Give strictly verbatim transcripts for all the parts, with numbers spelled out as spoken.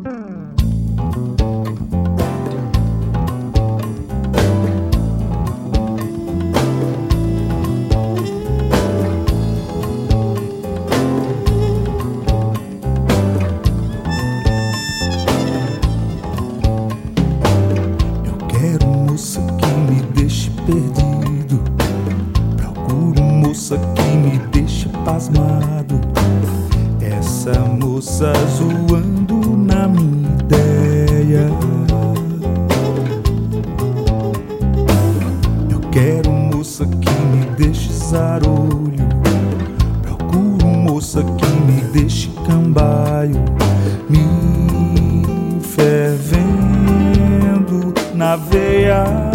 Perdido, procuro moça que me deixe pasmado. Essa moça zoando na minha ideia. Eu quero moça que me deixe zarolho. Procuro moça que me deixe cambaio, me fervendo na veia.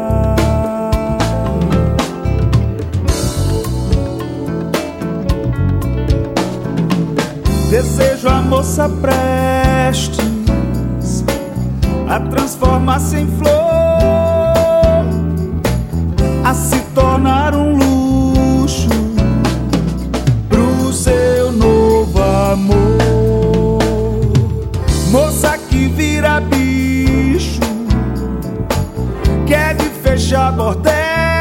Desejo a moça prestes a transformar-se em flor, a se tornar um luxo pro seu novo amor. Moça que vira bicho, quer de fechar bordel,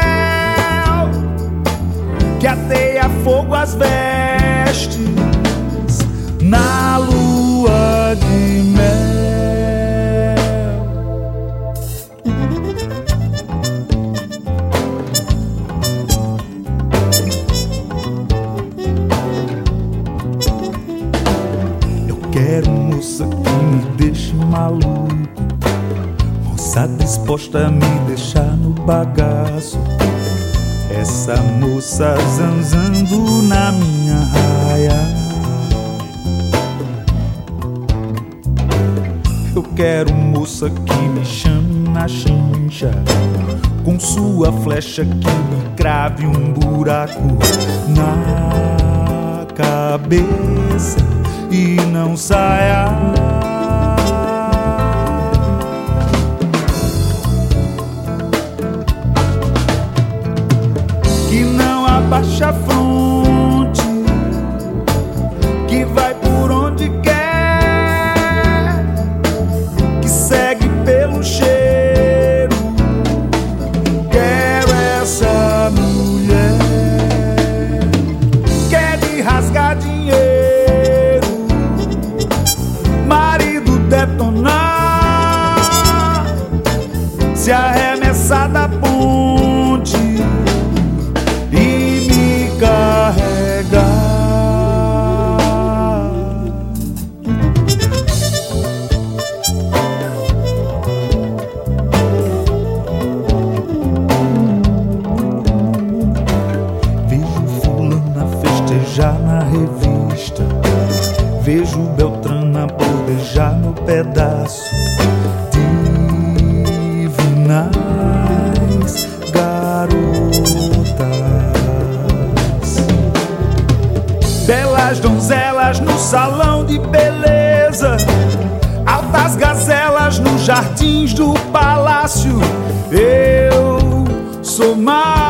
que ateia fogo às vestes na lua de mel. Eu quero moça que me deixe maluco, moça disposta a me deixar no bagaço. Essa moça zanzando na minha raia. Eu quero moça que me chame na chincha, com sua flecha que me crave um buraco na cabeça e não saia. Que não abaixa a fronte, que vai por onde quer, segue pelo cheiro. Quero essa mulher, quer de rasgar dinheiro, marido detonar, se arremessar da ponte e me carregar. Já na revista, vejo Beltrana bordejar no pedaço. Divinais garotas, belas donzelas no salão de beleza, altas gazelas nos jardins do palácio. Eu sou mais